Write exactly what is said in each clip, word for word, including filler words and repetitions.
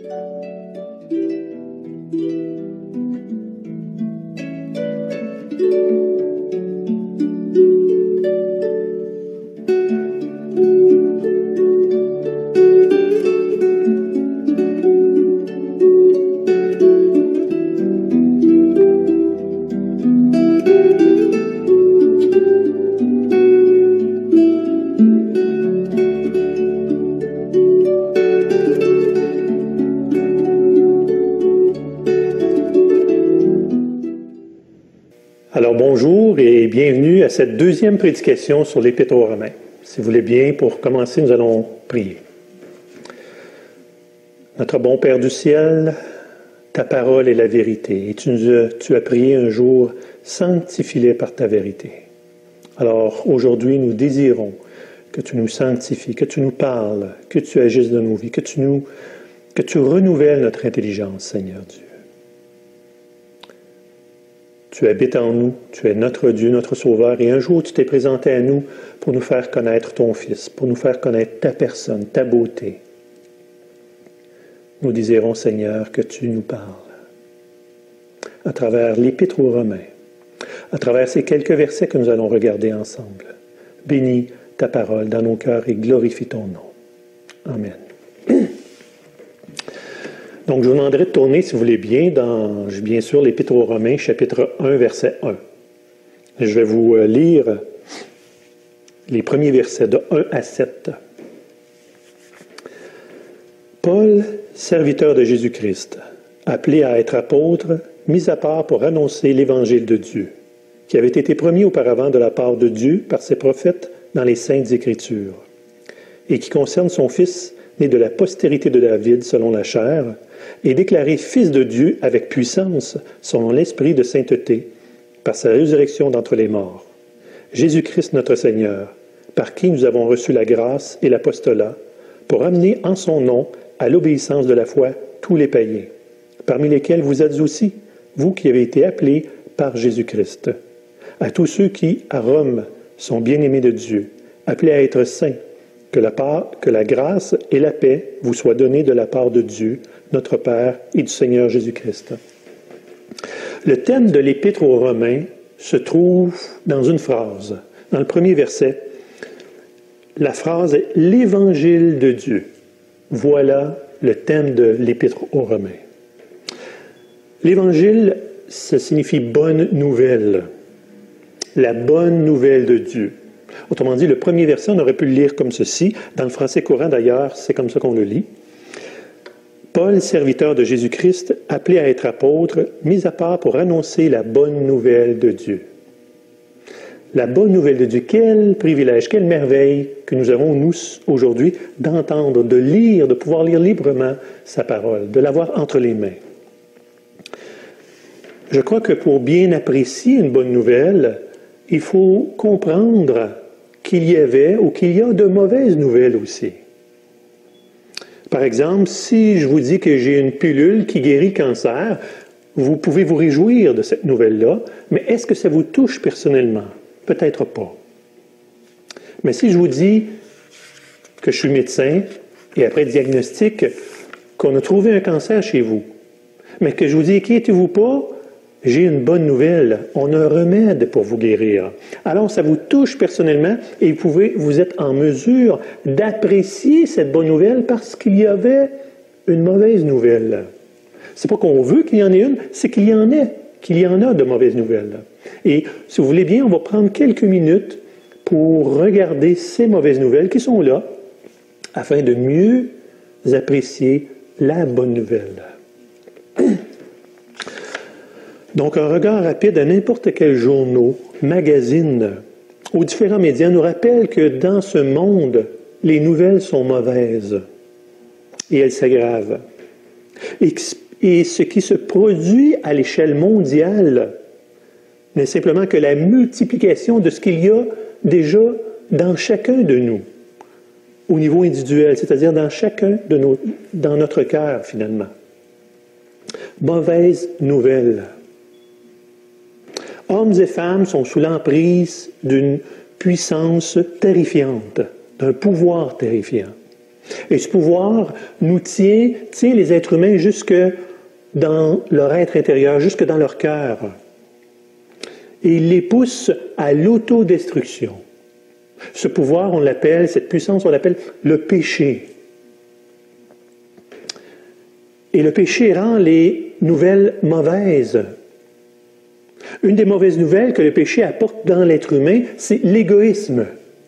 Alors bonjour et bienvenue à cette deuxième prédication sur l'Épître aux Romains. Si vous voulez bien, pour commencer, nous allons prier. Notre bon Père du ciel, ta parole est la vérité et tu, nous as, tu as prié un jour, sanctifie-les par ta vérité. Alors aujourd'hui, nous désirons que tu nous sanctifies, que tu nous parles, que tu agisses dans nos vies, que tu, nous, que tu renouvelles notre intelligence, Seigneur Dieu. Tu habites en nous, tu es notre Dieu, notre Sauveur, et un jour tu t'es présenté à nous pour nous faire connaître ton Fils, pour nous faire connaître ta personne, ta beauté. Nous désirons, Seigneur, que tu nous parles à travers l'Épître aux Romains, à travers ces quelques versets que nous allons regarder ensemble. Bénis ta parole dans nos cœurs et glorifie ton nom. Amen. Donc, je vous demanderai de tourner, si vous voulez bien, dans, bien sûr, l'Épître aux Romains, chapitre un, verset un. Je vais vous lire les premiers versets de un à sept. Paul, serviteur de Jésus-Christ, appelé à être apôtre, mis à part pour annoncer l'Évangile de Dieu, qui avait été promis auparavant de la part de Dieu par ses prophètes dans les Saintes Écritures, et qui concerne son Fils, né de la postérité de David selon la chair, et déclaré Fils de Dieu avec puissance, selon l'Esprit de sainteté, par sa résurrection d'entre les morts. Jésus-Christ notre Seigneur, par qui nous avons reçu la grâce et l'apostolat, pour amener en son nom à l'obéissance de la foi tous les païens, parmi lesquels vous êtes aussi, vous qui avez été appelés par Jésus-Christ. À tous ceux qui, à Rome, sont bien-aimés de Dieu, appelés à être saints, que la, part, que la grâce et la paix vous soient données de la part de Dieu, notre Père et du Seigneur Jésus-Christ. Le thème de l'Épître aux Romains se trouve dans une phrase. Dans le premier verset, la phrase est « l'Évangile de Dieu ». Voilà le thème de l'Épître aux Romains. L'Évangile, ça signifie « bonne nouvelle », la bonne nouvelle de Dieu. Autrement dit, le premier verset, on aurait pu le lire comme ceci. Dans le français courant, d'ailleurs, c'est comme ça qu'on le lit. Paul, serviteur de Jésus-Christ, appelé à être apôtre, mis à part pour annoncer la bonne nouvelle de Dieu. La bonne nouvelle de Dieu, quel privilège, quelle merveille que nous avons, nous, aujourd'hui, d'entendre, de lire, de pouvoir lire librement sa parole, de l'avoir entre les mains. Je crois que pour bien apprécier une bonne nouvelle, il faut comprendre qu'il y avait ou qu'il y a de mauvaises nouvelles aussi. Par exemple, si je vous dis que j'ai une pilule qui guérit le cancer, vous pouvez vous réjouir de cette nouvelle-là, mais est-ce que ça vous touche personnellement? Peut-être pas. Mais si je vous dis que je suis médecin et après diagnostic, qu'on a trouvé un cancer chez vous, mais que je vous dis, inquiétez-vous pas, j'ai une bonne nouvelle, on a un remède pour vous guérir. Alors, ça vous touche personnellement et vous, pouvez, vous êtes en mesure d'apprécier cette bonne nouvelle parce qu'il y avait une mauvaise nouvelle. C'est pas qu'on veut qu'il y en ait une, c'est qu'il y en ait, qu'il y en a de mauvaises nouvelles. Et si vous voulez bien, on va prendre quelques minutes pour regarder ces mauvaises nouvelles qui sont là afin de mieux apprécier la bonne nouvelle. Donc, un regard rapide à n'importe quel journal, magazine, aux différents médias nous rappelle que dans ce monde, les nouvelles sont mauvaises et elles s'aggravent. Et, et ce qui se produit à l'échelle mondiale n'est simplement que la multiplication de ce qu'il y a déjà dans chacun de nous, au niveau individuel, c'est-à-dire dans chacun de nos, dans notre cœur, finalement. Mauvaise nouvelle. Hommes et femmes sont sous l'emprise d'une puissance terrifiante, d'un pouvoir terrifiant. Et ce pouvoir nous tient, tient les êtres humains jusque dans leur être intérieur, jusque dans leur cœur. Et il les pousse à l'autodestruction. Ce pouvoir, on l'appelle, cette puissance, on l'appelle le péché. Et le péché rend les nouvelles mauvaises. Une des mauvaises nouvelles que le péché apporte dans l'être humain, c'est l'égoïsme.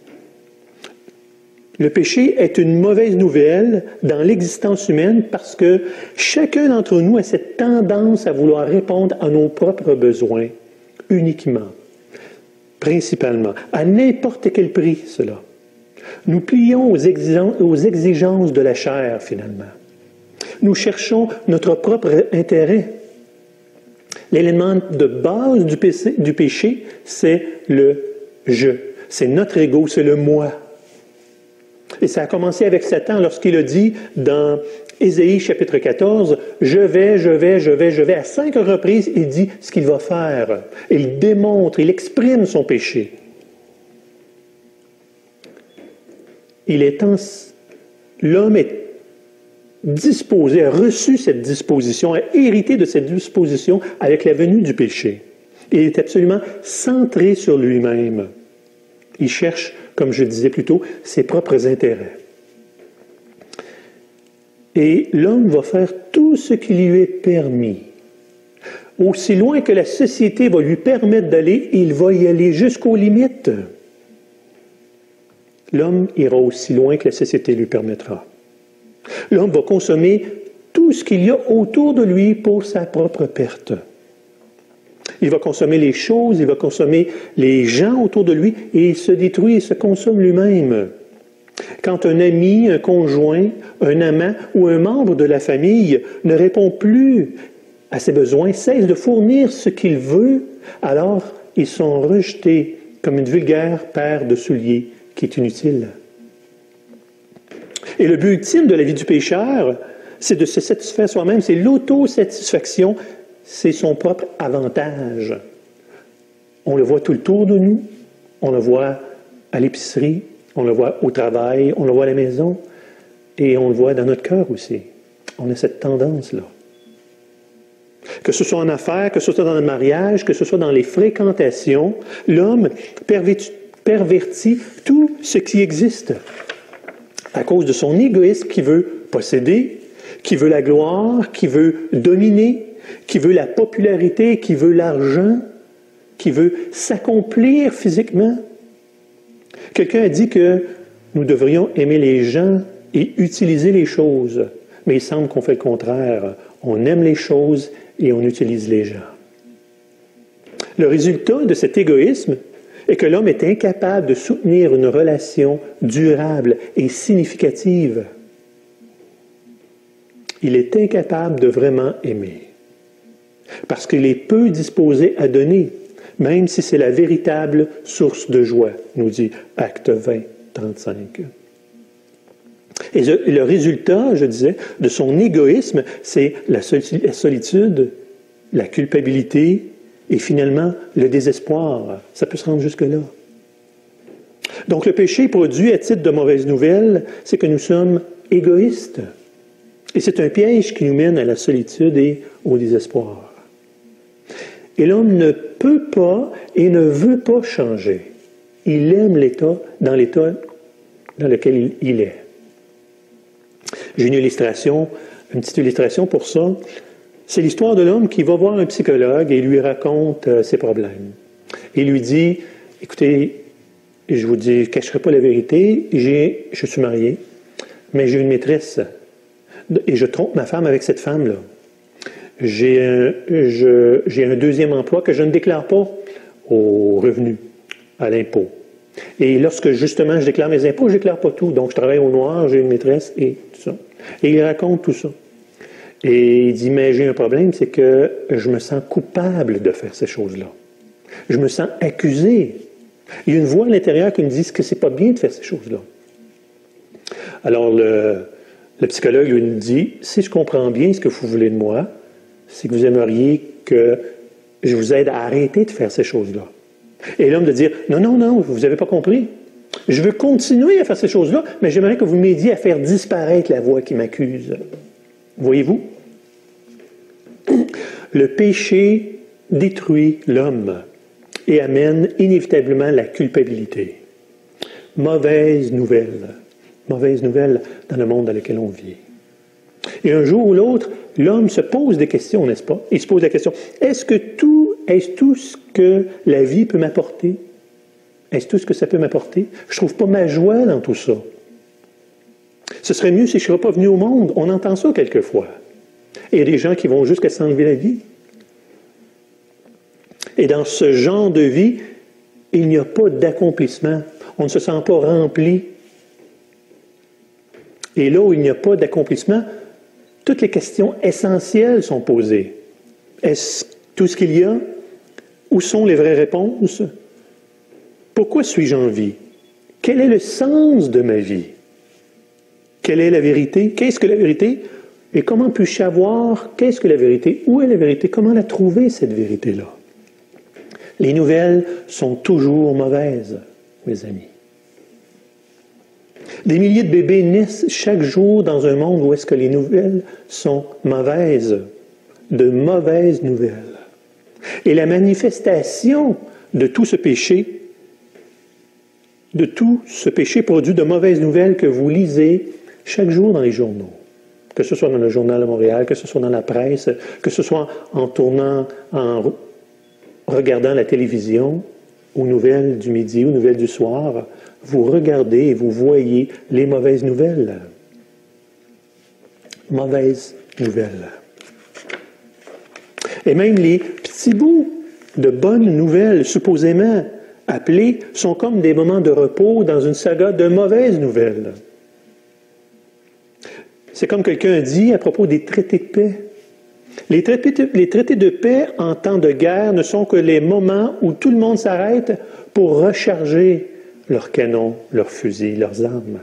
Le péché est une mauvaise nouvelle dans l'existence humaine parce que chacun d'entre nous a cette tendance à vouloir répondre à nos propres besoins, uniquement, principalement, à n'importe quel prix, cela. Nous plions aux exigences, aux exigences de la chair, finalement. Nous cherchons notre propre intérêt. L'élément de base du péché, du péché, c'est le « je ». C'est notre ego, c'est le « moi ». Et ça a commencé avec Satan lorsqu'il a dit dans Ésaïe chapitre quatorze, « Je vais, je vais, je vais, je vais ». À cinq reprises, il dit ce qu'il va faire. Il démontre, il exprime son péché. Il est en... L'homme est disposé, a reçu cette disposition, a hérité de cette disposition avec la venue du péché. Il est absolument centré sur lui-même. Il cherche, comme je disais plus tôt, ses propres intérêts. Et l'homme va faire tout ce qui lui est permis. Aussi loin que la société va lui permettre d'aller, il va y aller jusqu'aux limites. L'homme ira aussi loin que la société lui permettra. L'homme va consommer tout ce qu'il y a autour de lui pour sa propre perte. Il va consommer les choses, il va consommer les gens autour de lui et il se détruit et se consomme lui-même. Quand un ami, un conjoint, un amant ou un membre de la famille ne répond plus à ses besoins, cesse de fournir ce qu'il veut, alors ils sont rejetés comme une vulgaire paire de souliers qui est inutile. Et le but ultime de la vie du pécheur, c'est de se satisfaire soi-même, c'est l'autosatisfaction, c'est son propre avantage. On le voit tout autour de nous, on le voit à l'épicerie, on le voit au travail, on le voit à la maison, et on le voit dans notre cœur aussi. On a cette tendance-là. Que ce soit en affaires, que ce soit dans le mariage, que ce soit dans les fréquentations, l'homme pervertit, pervertit tout ce qui existe à cause de son égoïsme qui veut posséder, qui veut la gloire, qui veut dominer, qui veut la popularité, qui veut l'argent, qui veut s'accomplir physiquement. Quelqu'un a dit que nous devrions aimer les gens et utiliser les choses, mais il semble qu'on fait le contraire. On aime les choses et on utilise les gens. Le résultat de cet égoïsme est que l'homme est incapable de soutenir une relation durable et significative. Il est incapable de vraiment aimer, parce qu'il est peu disposé à donner, même si c'est la véritable source de joie, nous dit Acte vingt, trente-cinq. Et le résultat, je disais, de son égoïsme, c'est la solitude, la culpabilité et finalement le désespoir. Ça peut se rendre jusque-là. Donc le péché produit à titre de mauvaise nouvelle, c'est que nous sommes égoïstes. Et c'est un piège qui nous mène à la solitude et au désespoir. Et l'homme ne peut pas et ne veut pas changer. Il aime l'état dans l'état dans lequel il est. J'ai une illustration, une petite illustration pour ça. C'est l'histoire de l'homme qui va voir un psychologue et lui raconte euh, ses problèmes. Il lui dit, écoutez, je vous dis, je ne cacherai pas la vérité, j'ai, je suis marié, mais j'ai une maîtresse et je trompe ma femme avec cette femme-là. J'ai un, je, j'ai un deuxième emploi que je ne déclare pas au revenu, à l'impôt. Et lorsque justement je déclare mes impôts, je ne déclare pas tout. Donc je travaille au noir, j'ai une maîtresse et tout ça. Et il raconte tout ça. Et il dit, mais j'ai un problème, c'est que je me sens coupable de faire ces choses-là. Je me sens accusé. Il y a une voix à l'intérieur qui me dit que c'est pas bien de faire ces choses-là. Alors le, le psychologue lui dit, si je comprends bien ce que vous voulez de moi, c'est que vous aimeriez que je vous aide à arrêter de faire ces choses-là. Et l'homme de dire, non, non, non, vous n'avez pas compris. Je veux continuer à faire ces choses-là, mais j'aimerais que vous m'aidiez à faire disparaître la voix qui m'accuse. Voyez-vous? Le péché détruit l'homme et amène inévitablement la culpabilité. Mauvaise nouvelle. Mauvaise nouvelle dans le monde dans lequel on vit. Et un jour ou l'autre, l'homme se pose des questions, n'est-ce pas? Il se pose la question, est-ce que tout, est-ce tout ce que la vie peut m'apporter? Est-ce tout ce que ça peut m'apporter? Je ne trouve pas ma joie dans tout ça. Ce serait mieux si je ne serais pas venu au monde. On entend ça quelquefois. Et il y a des gens qui vont jusqu'à s'enlever la vie. Et dans ce genre de vie, il n'y a pas d'accomplissement. On ne se sent pas rempli. Et là où il n'y a pas d'accomplissement, toutes les questions essentielles sont posées. Est-ce tout ce qu'il y a? Où sont les vraies réponses? Pourquoi suis-je en vie? Quel est le sens de ma vie? Quelle est la vérité? Qu'est-ce que la vérité? Et comment puis-je savoir qu'est-ce que la vérité? Où est la vérité? Comment la trouver, cette vérité-là? Les nouvelles sont toujours mauvaises, mes amis. Des milliers de bébés naissent chaque jour dans un monde où est-ce que les nouvelles sont mauvaises, de mauvaises nouvelles. Et la manifestation de tout ce péché, de tout ce péché produit de mauvaises nouvelles que vous lisez chaque jour dans les journaux, que ce soit dans le Journal de Montréal, que ce soit dans la presse, que ce soit en tournant, en regardant la télévision, aux nouvelles du midi, aux nouvelles du soir, vous regardez et vous voyez les mauvaises nouvelles. Mauvaises nouvelles. Et même les petits bouts de bonnes nouvelles, supposément appelés, sont comme des moments de repos dans une saga de mauvaises nouvelles. C'est comme quelqu'un dit à propos des traités de paix. Les traités de, les traités de paix en temps de guerre ne sont que les moments où tout le monde s'arrête pour recharger leurs canons, leurs fusils, leurs armes.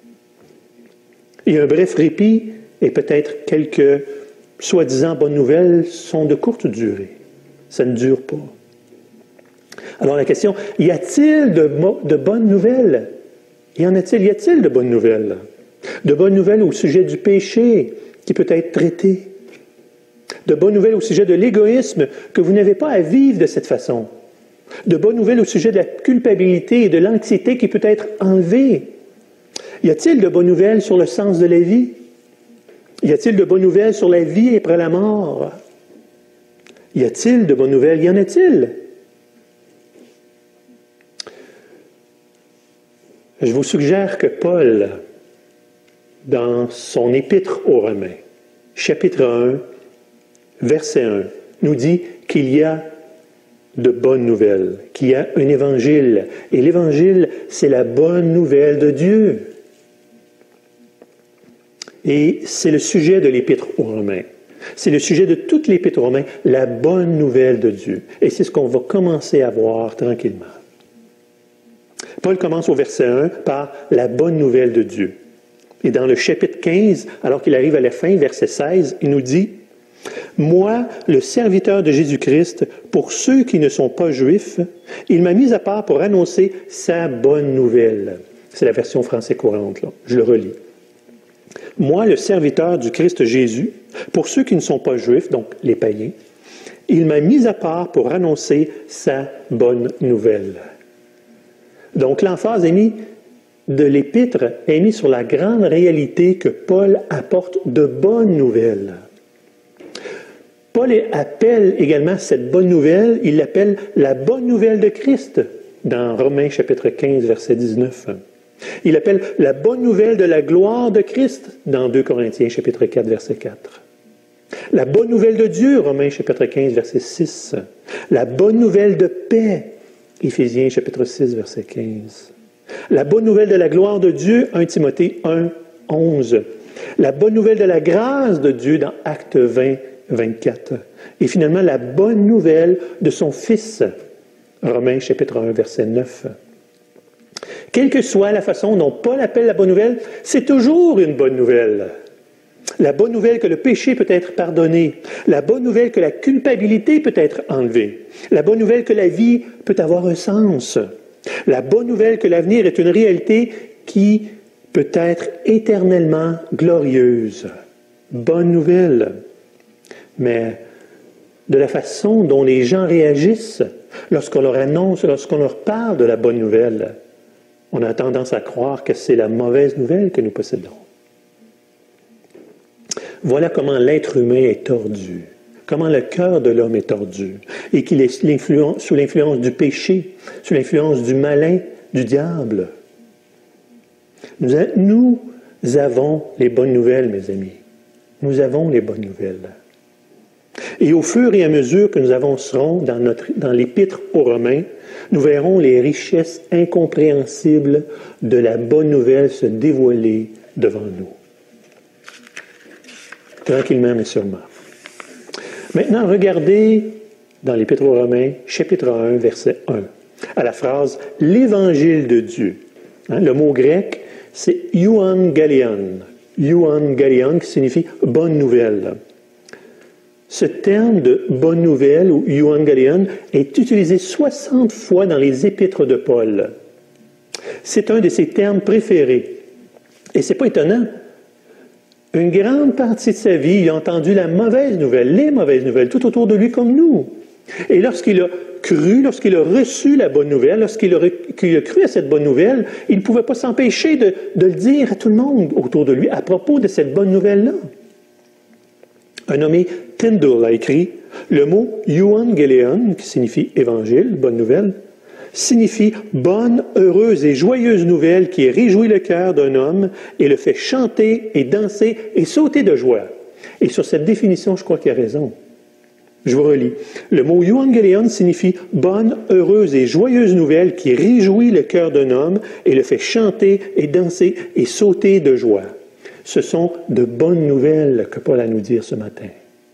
Et un bref répit et peut-être quelques soi-disant bonnes nouvelles sont de courte durée. Ça ne dure pas. Alors la question, y a-t-il de, de bonnes nouvelles? Y en a-t-il? Y a-t-il de bonnes nouvelles? De bonnes nouvelles au sujet du péché qui peut être traité. De bonnes nouvelles au sujet de l'égoïsme que vous n'avez pas à vivre de cette façon. De bonnes nouvelles au sujet de la culpabilité et de l'anxiété qui peut être enlevée. Y a-t-il de bonnes nouvelles sur le sens de la vie? Y a-t-il de bonnes nouvelles sur la vie après la mort? Y a-t-il de bonnes nouvelles? Y en a-t-il? Je vous suggère que Paul, dans son épître aux Romains, chapitre un, verset un, nous dit qu'il y a de bonnes nouvelles, qu'il y a un évangile. Et l'évangile, c'est la bonne nouvelle de Dieu. Et c'est le sujet de l'épître aux Romains. C'est le sujet de toute l'épître aux Romains, la bonne nouvelle de Dieu. Et c'est ce qu'on va commencer à voir tranquillement. Paul commence au verset un par la bonne nouvelle de Dieu. Et dans le chapitre quinze, alors qu'il arrive à la fin, verset seize, il nous dit « Moi, le serviteur de Jésus-Christ, pour ceux qui ne sont pas juifs, il m'a mis à part pour annoncer sa bonne nouvelle. » C'est la version française courante, là. Je le relis. « Moi, le serviteur du Christ Jésus, pour ceux qui ne sont pas juifs, donc les païens, il m'a mis à part pour annoncer sa bonne nouvelle. » Donc l'emphase est mise de l'épître est mise sur la grande réalité que Paul apporte de bonnes nouvelles. Paul appelle également cette bonne nouvelle, il l'appelle la bonne nouvelle de Christ dans Romains chapitre quinze, verset dix-neuf. Il appelle la bonne nouvelle de la gloire de Christ dans deux Corinthiens chapitre quatre, verset quatre. La bonne nouvelle de Dieu, Romains chapitre quinze, verset six. La bonne nouvelle de paix, Éphésiens chapitre six, verset quinze. La bonne nouvelle de la gloire de Dieu, premier Timothée un, onze. La bonne nouvelle de la grâce de Dieu dans Actes vingt, vingt-quatre. Et finalement, la bonne nouvelle de son Fils, Romains chapitre un, verset neuf. Quelle que soit la façon dont Paul appelle la bonne nouvelle, c'est toujours une bonne nouvelle. La bonne nouvelle que le péché peut être pardonné. La bonne nouvelle que la culpabilité peut être enlevée. La bonne nouvelle que la vie peut avoir un sens. La bonne nouvelle que l'avenir est une réalité qui peut être éternellement glorieuse. Bonne nouvelle. Mais de la façon dont les gens réagissent lorsqu'on leur annonce, lorsqu'on leur parle de la bonne nouvelle, on a tendance à croire que c'est la mauvaise nouvelle que nous possédons. Voilà comment l'être humain est tordu, comment le cœur de l'homme est tordu, et qu'il est sous l'influence du péché, sous l'influence du malin, du diable. Nous, a, nous avons les bonnes nouvelles, mes amis. Nous avons les bonnes nouvelles. Et au fur et à mesure que nous avancerons dans, notre, dans l'Épître aux Romains, nous verrons les richesses incompréhensibles de la bonne nouvelle se dévoiler devant nous. Tranquillement mais sûrement. Maintenant, regardez dans l'Épître aux Romains, chapitre un, verset un, à la phrase « l'Évangile de Dieu ». Hein, le mot grec, c'est « euangelion ». Euangelion qui signifie « bonne nouvelle ». Ce terme de « bonne nouvelle » ou « euangelion » est utilisé soixante fois dans les épîtres de Paul. C'est un de ses termes préférés. Et ce n'est pas étonnant. Une grande partie de sa vie, il a entendu la mauvaise nouvelle, les mauvaises nouvelles, tout autour de lui comme nous. Et lorsqu'il a cru, lorsqu'il a reçu la bonne nouvelle, lorsqu'il a, qu'il a cru à cette bonne nouvelle, il ne pouvait pas s'empêcher de, de le dire à tout le monde autour de lui à propos de cette bonne nouvelle-là. Un nommé Tyndall a écrit « Le mot « euangelion » qui signifie « évangile », bonne nouvelle, signifie « bonne, heureuse et joyeuse nouvelle qui réjouit le cœur d'un homme et le fait chanter et danser et sauter de joie. » Et sur cette définition, je crois qu'il a raison. Je vous relis. Le mot « euangelion » signifie « bonne, heureuse et joyeuse nouvelle qui réjouit le cœur d'un homme et le fait chanter et danser et sauter de joie. » Ce sont de bonnes nouvelles que Paul a à nous dire ce matin.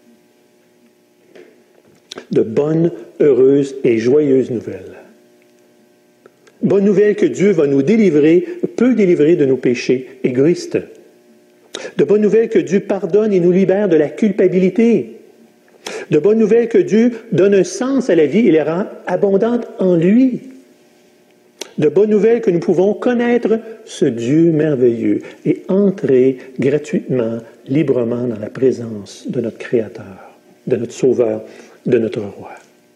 De bonnes, heureuses et joyeuses nouvelles. Bonne nouvelle que Dieu va nous délivrer, peut délivrer de nos péchés égoïstes. De bonnes nouvelles que Dieu pardonne et nous libère de la culpabilité. De bonnes nouvelles que Dieu donne un sens à la vie et les rend abondantes en lui. De bonnes nouvelles que nous pouvons connaître ce Dieu merveilleux et entrer gratuitement, librement dans la présence de notre Créateur, de notre Sauveur, de notre Roi.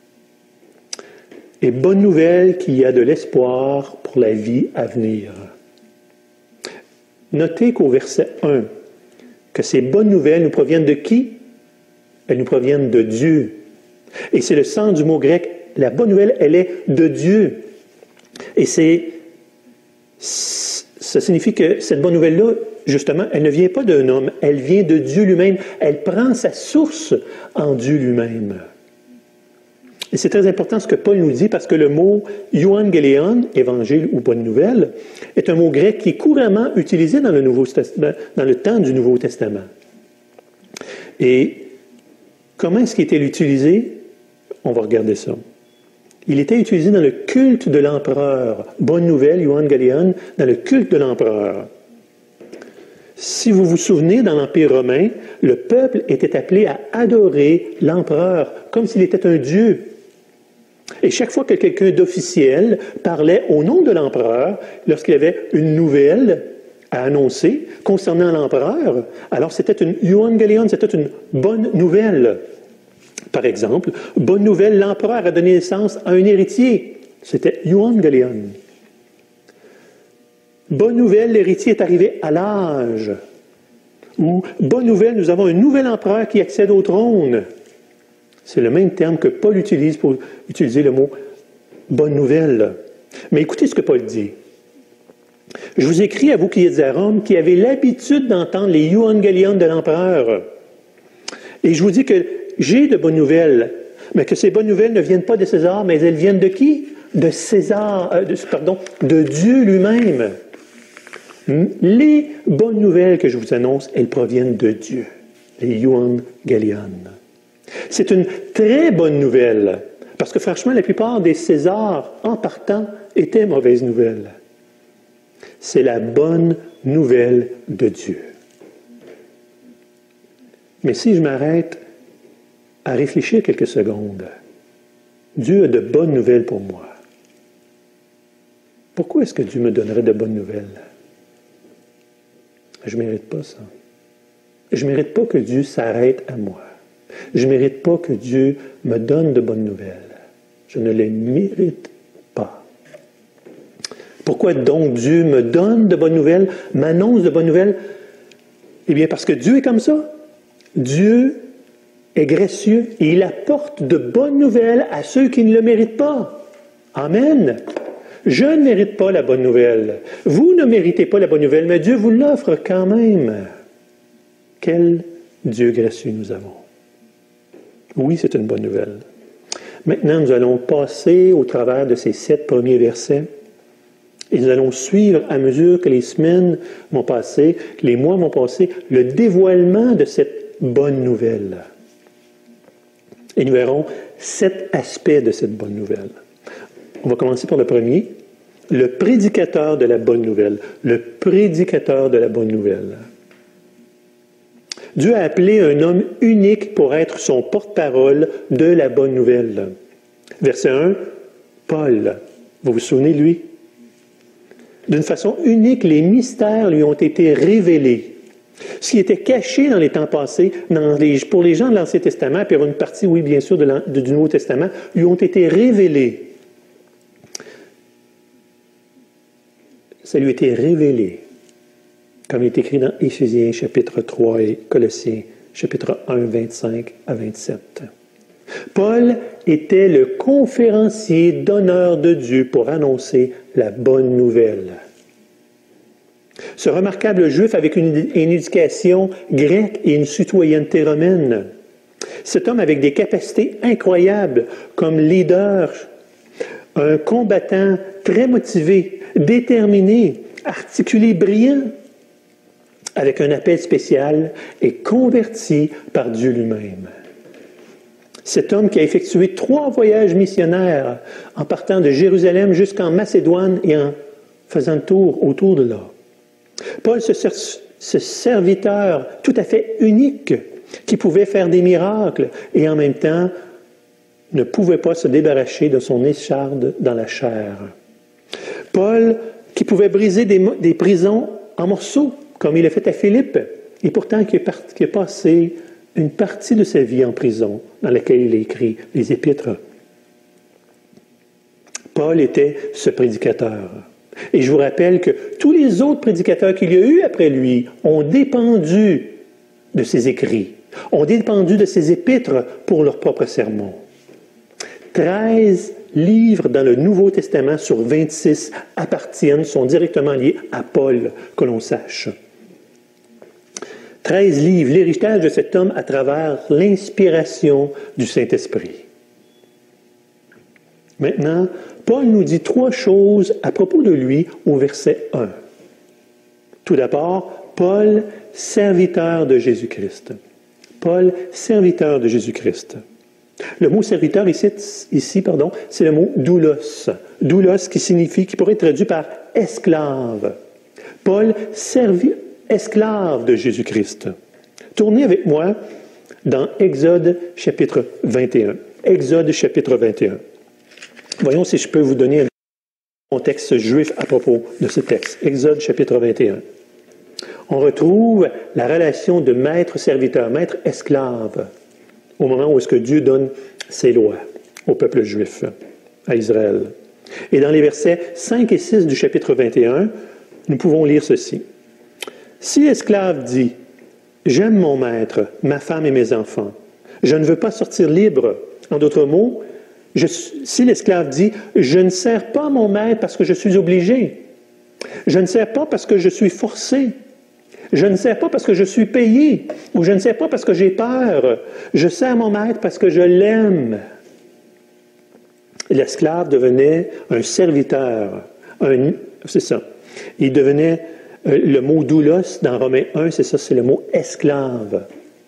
Et bonne nouvelle qu'il y a de l'espoir pour la vie à venir. Notez qu'au verset un, que ces bonnes nouvelles nous proviennent de qui? Elles nous proviennent de Dieu. Et c'est le sens du mot grec. La bonne nouvelle, elle est de Dieu. Et c'est, ça signifie que cette bonne nouvelle-là, justement, elle ne vient pas d'un homme, elle vient de Dieu lui-même. Elle prend sa source en Dieu lui-même. Et c'est très important ce que Paul nous dit, parce que le mot « euangelion », évangile ou bonne nouvelle, est un mot grec qui est couramment utilisé dans le, Nouveau Testament, dans le temps du Nouveau Testament. Et comment est-ce qu'il était utilisé? On va regarder ça. Il était utilisé dans le culte de l'empereur. Bonne nouvelle, euangelion, dans le culte de l'empereur. Si vous vous souvenez, dans l'Empire romain, le peuple était appelé à adorer l'empereur, comme s'il était un dieu. Et chaque fois que quelqu'un d'officiel parlait au nom de l'empereur, lorsqu'il avait une nouvelle à annoncer concernant l'empereur, alors c'était une euangelion, c'était une bonne nouvelle. Par exemple, bonne nouvelle, l'empereur a donné naissance à un héritier. C'était euangelion. Bonne nouvelle, l'héritier est arrivé à l'âge. Ou bonne nouvelle, nous avons un nouvel empereur qui accède au trône. C'est le même terme que Paul utilise pour utiliser le mot bonne nouvelle. Mais écoutez ce que Paul dit. Je vous écris à vous qui êtes à Rome, qui avez l'habitude d'entendre les euangelions de l'empereur. Et je vous dis que j'ai de bonnes nouvelles, mais que ces bonnes nouvelles ne viennent pas de César, mais elles viennent de qui? De César, euh, de, pardon, de Dieu lui-même. Les bonnes nouvelles que je vous annonce, elles proviennent de Dieu, les euangelion. C'est une très bonne nouvelle, parce que franchement, la plupart des Césars, en partant, étaient mauvaises nouvelles. C'est la bonne nouvelle de Dieu. Mais si je m'arrête à réfléchir quelques secondes, Dieu a de bonnes nouvelles pour moi. Pourquoi est-ce que Dieu me donnerait de bonnes nouvelles? Je ne mérite pas ça. Je ne mérite pas que Dieu s'arrête à moi. Je ne mérite pas que Dieu me donne de bonnes nouvelles. Je ne les mérite pas. Pourquoi donc Dieu me donne de bonnes nouvelles, m'annonce de bonnes nouvelles? Eh bien, parce que Dieu est comme ça. Dieu est gracieux et il apporte de bonnes nouvelles à ceux qui ne le méritent pas. Amen. Je ne mérite pas la bonne nouvelle. Vous ne méritez pas la bonne nouvelle, mais Dieu vous l'offre quand même. Quel Dieu gracieux nous avons. Oui, c'est une bonne nouvelle. Maintenant, nous allons passer au travers de ces sept premiers versets et nous allons suivre à mesure que les semaines vont passer, que les mois vont passer, le dévoilement de cette bonne nouvelle. Et nous verrons sept aspects de cette bonne nouvelle. On va commencer par le premier, le prédicateur de la bonne nouvelle. Le prédicateur de la bonne nouvelle. Dieu a appelé un homme unique pour être son porte-parole de la bonne nouvelle. Verset un, Paul. Vous vous souvenez de lui? D'une façon unique, les mystères lui ont été révélés. Ce qui était caché dans les temps passés, dans les, pour les gens de l'Ancien Testament, puis une partie, oui, bien sûr, de de, du Nouveau Testament, lui ont été révélés. Ça lui a été révélé, comme il est écrit dans Éphésiens chapitre trois et Colossiens chapitre un, vingt-cinq à vingt-sept. Paul était le conférencier d'honneur de Dieu pour annoncer la bonne nouvelle. Ce remarquable juif avec une, une éducation grecque et une citoyenneté romaine. Cet homme avec des capacités incroyables comme leader, un combattant très motivé, déterminé, articulé, brillant, avec un appel spécial et converti par Dieu lui-même. Cet homme qui a effectué trois voyages missionnaires en partant de Jérusalem jusqu'en Macédoine et en faisant le tour autour de là. Paul, ce, ce serviteur tout à fait unique qui pouvait faire des miracles et en même temps ne pouvait pas se débarrasser de son écharde dans la chair. Paul qui pouvait briser des, des prisons en morceaux, comme il a fait à Philippe, et pourtant qui a, qui a passé une partie de sa vie en prison, dans laquelle il a écrit les épîtres. Paul était ce prédicateur. Et je vous rappelle que tous les autres prédicateurs qu'il y a eu après lui ont dépendu de ses écrits, ont dépendu de ses épîtres pour leur propre sermon. Treize livres dans le Nouveau Testament sur vingt-six appartiennent, sont directement liés à Paul, que l'on sache. Treize livres, l'héritage de cet homme à travers l'inspiration du Saint-Esprit. Maintenant, Paul nous dit trois choses à propos de lui au verset un. Tout d'abord, Paul, serviteur de Jésus-Christ. Paul, serviteur de Jésus-Christ. Le mot serviteur ici, ici pardon, c'est le mot doulos. Doulos qui signifie, qui pourrait être traduit par esclave. Paul, servi, esclave de Jésus-Christ. Tournez avec moi dans Exode chapitre vingt et un. Exode chapitre vingt et un. Voyons si je peux vous donner un contexte juif à propos de ce texte. Exode chapitre vingt et un. On retrouve la relation de maître-serviteur, maître-esclave, au moment où est-ce que Dieu donne ses lois au peuple juif, à Israël. Et dans les versets cinq et six du chapitre vingt et un, nous pouvons lire ceci. « Si l'esclave dit, « J'aime mon maître, ma femme et mes enfants, je ne veux pas sortir libre. » En d'autres mots, je, si l'esclave dit, « Je ne sers pas mon maître parce que je suis obligé. Je ne sers pas parce que je suis forcé. Je ne sers pas parce que je suis payé. Ou je ne sers pas parce que j'ai peur. Je sers mon maître parce que je l'aime. » L'esclave devenait un serviteur. Un, c'est ça. Il devenait, euh, le mot doulos dans Romains un, c'est ça, c'est le mot esclave.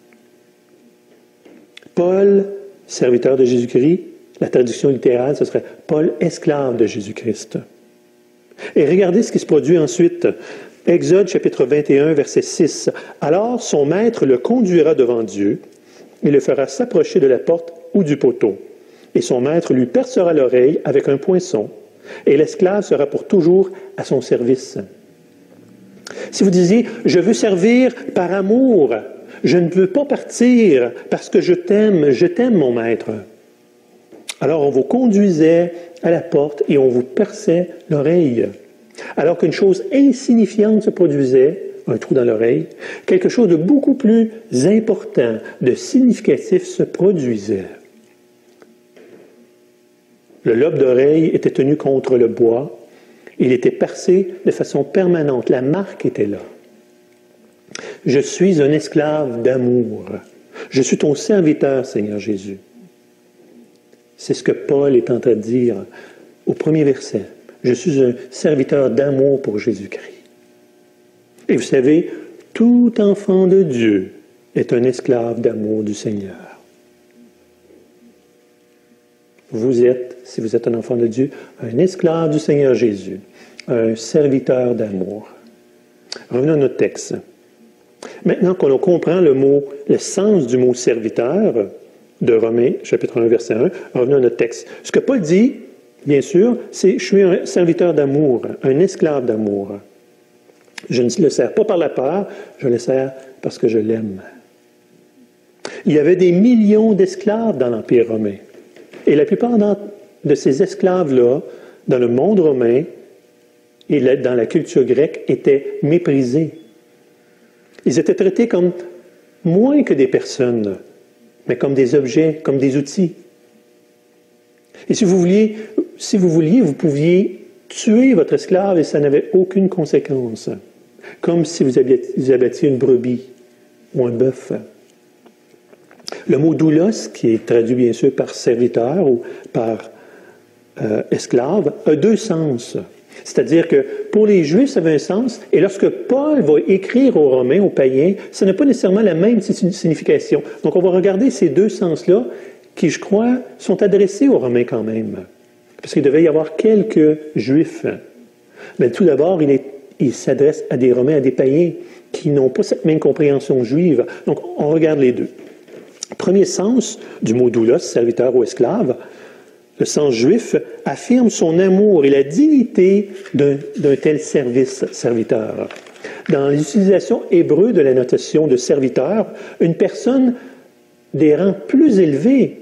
Paul, serviteur de Jésus-Christ, la traduction littérale, ce serait Paul, esclave de Jésus-Christ. Et regardez ce qui se produit ensuite. Exode chapitre vingt et un, verset six. « Alors son maître le conduira devant Dieu et le fera s'approcher de la porte ou du poteau. Et son maître lui percera l'oreille avec un poinçon. et l'esclave sera pour toujours à son service. Si vous disiez « je veux servir par amour », je ne veux pas partir parce que je t'aime, je t'aime mon maître. Alors on vous conduisait à la porte et on vous perçait l'oreille. Alors qu'une chose insignifiante se produisait, un trou dans l'oreille, quelque chose de beaucoup plus important, de significatif se produisait. Le lobe d'oreille était tenu contre le bois, il était percé de façon permanente, la marque était là. Je suis un esclave d'amour. Je suis ton serviteur, Seigneur Jésus. C'est ce que Paul est en train de dire au premier verset. Je suis un serviteur d'amour pour Jésus-Christ. Et vous savez, tout enfant de Dieu est un esclave d'amour du Seigneur. Vous êtes, si vous êtes un enfant de Dieu, un esclave du Seigneur Jésus, un serviteur d'amour. Revenons à notre texte. Maintenant qu'on comprend le mot, le sens du mot serviteur de Romains, chapitre un, verset un, revenons à notre texte. Ce que Paul dit, bien sûr, c'est « je suis un serviteur d'amour, un esclave d'amour ». Je ne le sers pas par la peur, je le sers parce que je l'aime. Il y avait des millions d'esclaves dans l'Empire romain. Et la plupart de ces esclaves-là, dans le monde romain et dans la culture grecque, étaient méprisés. Ils étaient traités comme moins que des personnes, mais comme des objets, comme des outils. Et si vous vouliez, si vous vouliez, vous pouviez tuer votre esclave et ça n'avait aucune conséquence. Comme si vous abattiez une brebis ou un bœuf. Le mot « doulos », qui est traduit bien sûr par « serviteur » ou par euh, « esclave », a deux sens. C'est-à-dire que pour les Juifs, ça avait un sens, et lorsque Paul va écrire aux Romains, aux païens, ça n'a pas nécessairement la même signification. Donc on va regarder ces deux sens-là, qui, je crois, sont adressés aux Romains quand même. Parce qu'il devait y avoir quelques Juifs. Mais tout d'abord, il, est, il s'adresse à des Romains, à des païens, qui n'ont pas cette même compréhension juive. Donc on regarde les deux. Premier sens du mot doulos, serviteur ou esclave, le sens juif, affirme son amour et la dignité d'un, d'un tel service, serviteur. Dans l'utilisation hébreu de la notation de serviteur, une personne des rangs plus élevés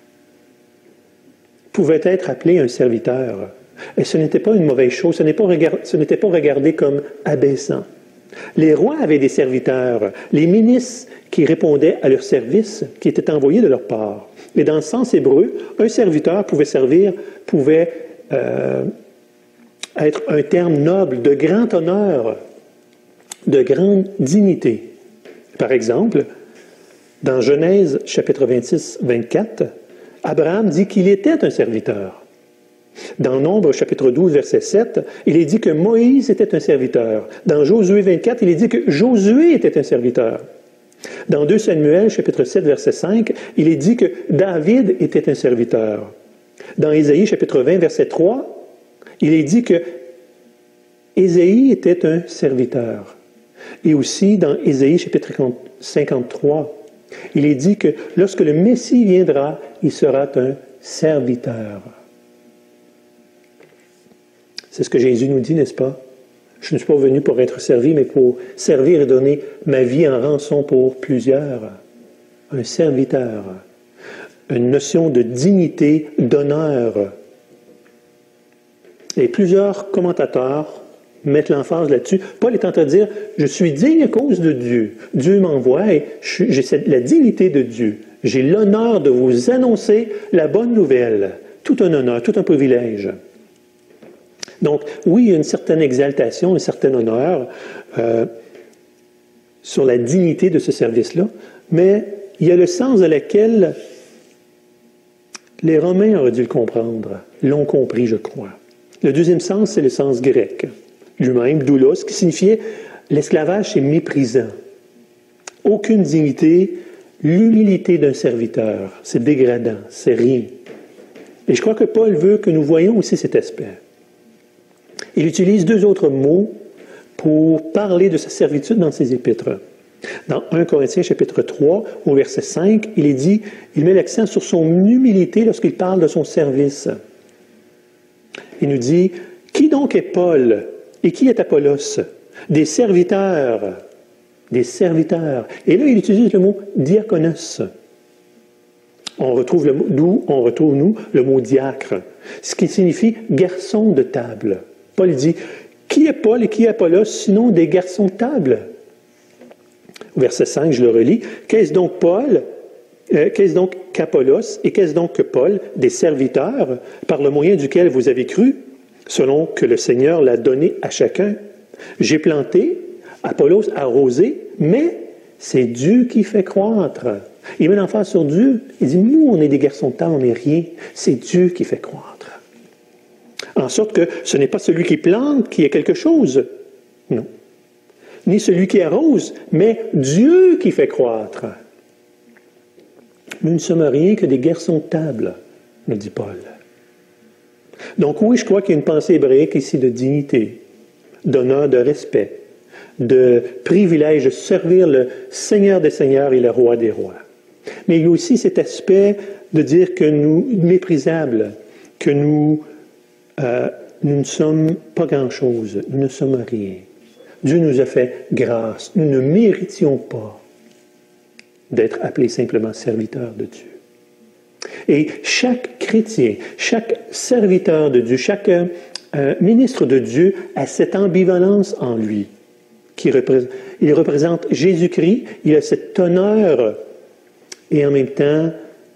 pouvait être appelée un serviteur. Et ce n'était pas une mauvaise chose, ce, n'est pas regard, ce n'était pas regardé comme abaissant. Les rois avaient des serviteurs, les ministres qui répondaient à leur service, qui étaient envoyés de leur part. Et dans le sens hébreu, un serviteur pouvait servir, pouvait euh, être un terme noble, de grand honneur, de grande dignité. Par exemple, dans Genèse chapitre vingt-six, vingt-quatre, Abraham dit qu'il était un serviteur. Dans Nombre chapitre douze, verset sept, il est dit que Moïse était un serviteur. Dans Josué vingt-quatre, il est dit que Josué était un serviteur. Dans deux Samuel, chapitre sept, verset cinq, il est dit que David était un serviteur. Dans Ésaïe, chapitre vingt, verset trois, il est dit que Ésaïe était un serviteur. Et aussi, dans Ésaïe, chapitre cinquante-trois, il est dit que lorsque le Messie viendra, il sera un serviteur. C'est ce que Jésus nous dit, n'est-ce pas? Je ne suis pas venu pour être servi, mais pour servir et donner ma vie en rançon pour plusieurs. Un serviteur. Une notion de dignité, d'honneur. Et plusieurs commentateurs mettent l'emphase là-dessus. Paul est en train de dire, je suis digne à cause de Dieu. Dieu m'envoie et j'ai la dignité de Dieu. J'ai l'honneur de vous annoncer la bonne nouvelle. Tout un honneur, tout un privilège. Donc, oui, il y a une certaine exaltation, un certain honneur euh, sur la dignité de ce service-là, mais il y a le sens de laquelle les Romains auraient dû le comprendre, l'ont compris, je crois. Le deuxième sens, c'est le sens grec, lui-même, doulos, qui signifiait l'esclavage, c'est méprisant. Aucune dignité, l'humilité d'un serviteur, c'est dégradant, c'est rien. Et je crois que Paul veut que nous voyions aussi cet aspect. Il utilise deux autres mots pour parler de sa servitude dans ses épîtres. Dans un Corinthiens chapitre trois, au verset cinq, il est dit, il met l'accent sur son humilité lorsqu'il parle de son service. Il nous dit, qui donc est Paul et qui est Apollos? Des serviteurs. Des serviteurs. Et là, il utilise le mot diaconos. On retrouve le mot, d'où on retrouve, nous, le mot diacre, ce qui signifie garçon de table. Paul dit, qui est Paul et qui est Apollos, sinon des garçons de table? Verset cinq, je le relis. Qu'est-ce donc Paul? Euh, qu'est-ce donc qu'Apollos et qu'est-ce donc que Paul? Des serviteurs, par le moyen duquel vous avez cru, selon que le Seigneur l'a donné à chacun. J'ai planté, Apollos a arrosé, mais c'est Dieu qui fait croître. Il met l'emphase sur Dieu. Il dit, nous, on est des garçons de table, on n'est rien. C'est Dieu qui fait croître. En sorte que ce n'est pas celui qui plante qui est quelque chose. Non. Ni celui qui arrose, mais Dieu qui fait croître. Nous ne sommes rien que des garçons de table, nous dit Paul. Donc oui, je crois qu'il y a une pensée hébraïque ici de dignité, d'honneur, de respect, de privilège de servir le Seigneur des Seigneurs et le Roi des Rois. Mais il y a aussi cet aspect de dire que nous, méprisables, que nous, euh, nous ne sommes pas grand-chose, nous ne sommes rien. Dieu nous a fait grâce, nous ne méritions pas d'être appelés simplement serviteurs de Dieu. Et chaque chrétien, chaque serviteur de Dieu, chaque euh, ministre de Dieu a cette ambivalence en lui. Qui représente, il représente Jésus-Christ, il a cet honneur, et en même temps,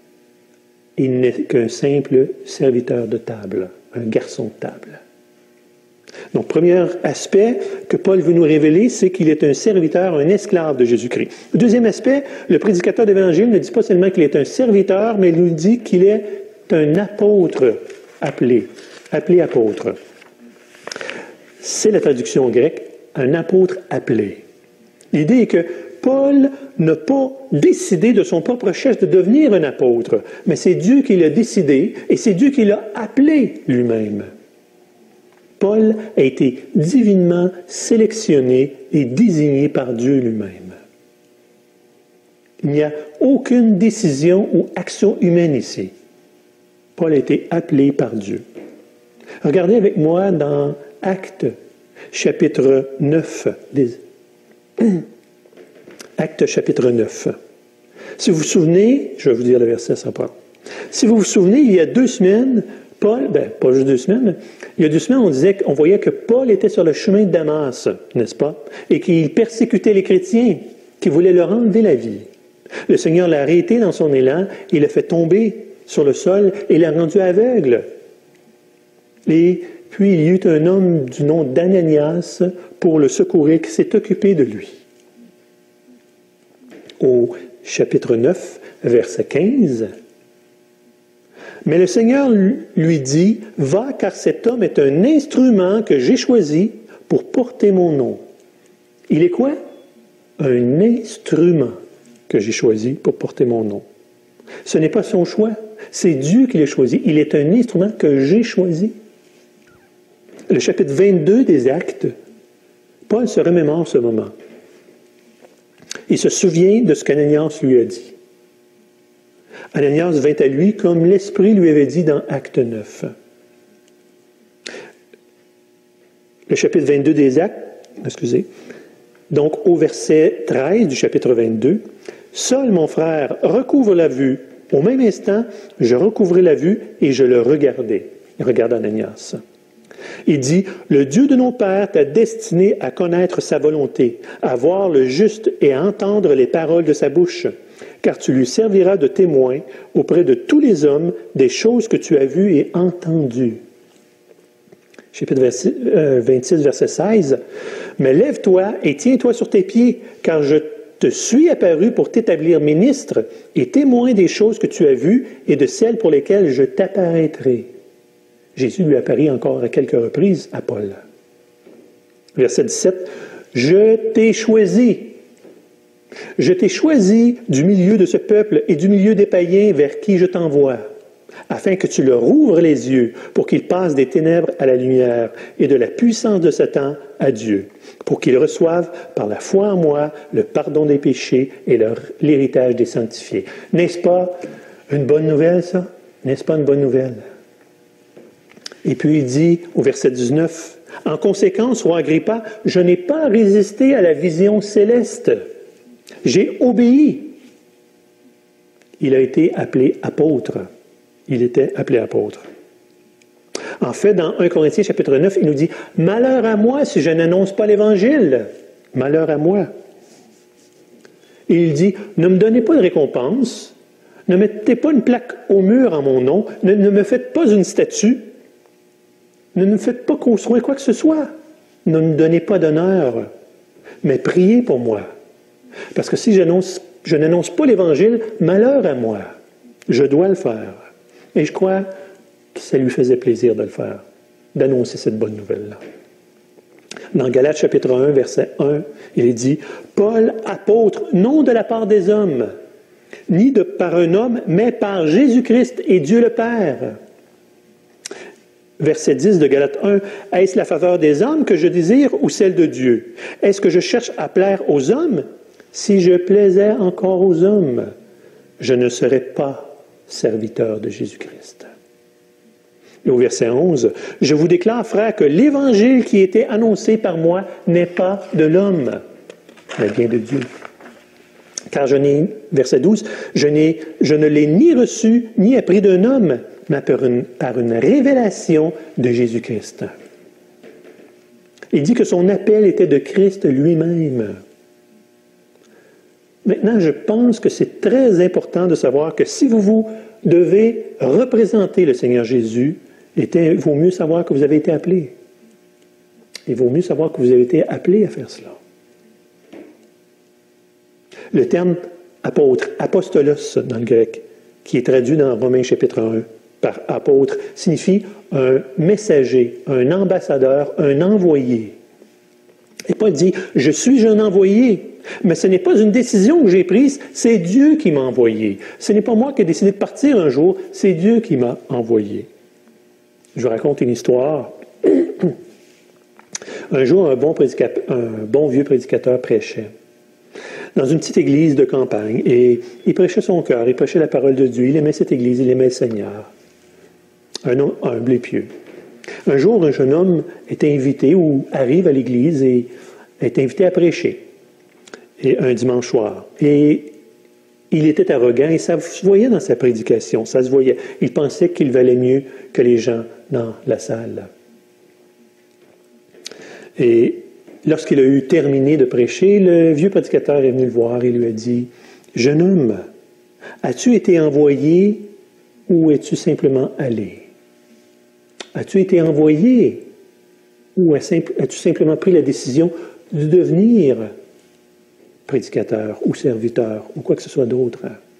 il n'est qu'un simple serviteur de table, un garçon de table. Donc, premier aspect que Paul veut nous révéler, c'est qu'il est un serviteur, un esclave de Jésus-Christ. Le deuxième aspect, le prédicateur d'Évangile ne dit pas seulement qu'il est un serviteur, mais il nous dit qu'il est un apôtre appelé, appelé apôtre. C'est la traduction grecque, un apôtre appelé. L'idée est que Paul n'a pas décidé de son propre chef de devenir un apôtre, mais c'est Dieu qui l'a décidé et c'est Dieu qui l'a appelé lui-même. Paul a été divinement sélectionné et désigné par Dieu lui-même. Il n'y a aucune décision ou action humaine ici. Paul a été appelé par Dieu. Regardez avec moi dans Actes, chapitre neuf. Des... Actes, chapitre neuf. Si vous vous souvenez, je vais vous dire le verset sans problème. Si vous vous souvenez, il y a deux semaines, Paul, ben, pas juste deux semaines, il y a deux semaines, on disait qu'on voyait que Paul était sur le chemin de Damas, n'est-ce pas? Et qu'il persécutait les chrétiens, qui voulaient leur enlever la vie. Le Seigneur l'a arrêté dans son élan, il l'a fait tomber sur le sol et l'a rendu aveugle. Et puis, il y eut un homme du nom d'Ananias pour le secourir, qui s'est occupé de lui. Au chapitre neuf, verset quinze, « Mais le Seigneur lui dit, « Va, car cet homme est un instrument que j'ai choisi pour porter mon nom. » Il est quoi? Un instrument que j'ai choisi pour porter mon nom. Ce n'est pas son choix, c'est Dieu qui l'a choisi. Il est un instrument que j'ai choisi. Le chapitre vingt-deux des Actes, Paul se remémore ce moment. Il se souvient de ce qu'Ananias lui a dit. Ananias vint à lui comme l'Esprit lui avait dit dans Acte neuf. Le chapitre vingt-deux des Actes, excusez, donc au verset treize du chapitre vingt-deux, « Seul mon frère recouvre la vue. Au même instant, je recouvrais la vue et je le regardais. » Il regarde Ananias. Il dit, « Le Dieu de nos pères t'a destiné à connaître sa volonté, à voir le juste et à entendre les paroles de sa bouche, car tu lui serviras de témoin auprès de tous les hommes des choses que tu as vues et entendues. » Chapitre vingt-six, verset seize, « Mais lève-toi et tiens-toi sur tes pieds, car je te suis apparu pour t'établir ministre et témoin des choses que tu as vues et de celles pour lesquelles je t'apparaîtrai. » Jésus lui apparut encore à quelques reprises à Paul. Verset dix-sept, « Je t'ai choisi. Je t'ai choisi du milieu de ce peuple et du milieu des païens vers qui je t'envoie, afin que tu leur ouvres les yeux pour qu'ils passent des ténèbres à la lumière et de la puissance de Satan à Dieu, pour qu'ils reçoivent par la foi en moi le pardon des péchés et leur, l'héritage des sanctifiés. » N'est-ce pas une bonne nouvelle, ça? N'est-ce pas une bonne nouvelle? Et puis il dit au verset dix-neuf, « En conséquence, roi Agrippa, je n'ai pas résisté à la vision céleste. J'ai obéi. » Il a été appelé apôtre. Il était appelé apôtre. En fait, dans un Corinthiens chapitre neuf, il nous dit « Malheur à moi si je n'annonce pas l'Évangile. Malheur à moi. » Et il dit « Ne me donnez pas de récompense. Ne mettez pas une plaque au mur en mon nom. Ne, ne me faites pas une statue. Ne me faites pas construire quoi que ce soit. Ne me donnez pas d'honneur. Mais priez pour moi. Parce que si j'annonce, je n'annonce pas l'Évangile, malheur à moi. Je dois le faire. » Et je crois que ça lui faisait plaisir de le faire, d'annoncer cette bonne nouvelle-là. Dans Galates chapitre un, verset un, il est dit « Paul, apôtre, non de la part des hommes, ni de par un homme, mais par Jésus-Christ et Dieu le Père. » Verset dix de Galates un, « Est-ce la faveur des hommes que je désire ou celle de Dieu? Est-ce que je cherche à plaire aux hommes? Si je plaisais encore aux hommes, je ne serais pas serviteur de Jésus-Christ. » Et au verset onze, « Je vous déclare, frères, que l'évangile qui était annoncé par moi n'est pas de l'homme, mais bien de Dieu. Car je n'ai, verset douze, je, n'ai, je ne l'ai ni reçu ni appris d'un homme, mais par une, par une révélation de Jésus-Christ. » Il dit que son appel était de Christ lui-même. Maintenant, je pense que c'est très important de savoir que si vous vous devez représenter le Seigneur Jésus, il vaut mieux savoir que vous avez été appelé. Il vaut mieux savoir que vous avez été appelé à faire cela. Le terme apôtre, apostolos dans le grec, qui est traduit dans Romains chapitre un par apôtre, signifie un messager, un ambassadeur, un envoyé. Et Paul dit, je suis un envoyé, mais ce n'est pas une décision que j'ai prise, c'est Dieu qui m'a envoyé. Ce n'est pas moi qui ai décidé de partir un jour, c'est Dieu qui m'a envoyé. Je vous raconte une histoire. Un jour, un bon, prédicateur, un bon vieux prédicateur prêchait dans une petite église de campagne et il prêchait son cœur, il prêchait la parole de Dieu, il aimait cette église, il aimait le Seigneur. Un homme humble et pieux. Un jour, un jeune homme est invité ou arrive à l'église et est invité à prêcher. Et un dimanche soir. Et il était arrogant et ça se voyait dans sa prédication, ça se voyait. Il pensait qu'il valait mieux que les gens dans la salle. Et lorsqu'il a eu terminé de prêcher, le vieux prédicateur est venu le voir et lui a dit, « Jeune homme, as-tu été envoyé ou es-tu simplement allé? As-tu été envoyé ou as-tu simplement pris la décision de devenir prédicateur ou serviteur ou quoi que ce soit d'autre? »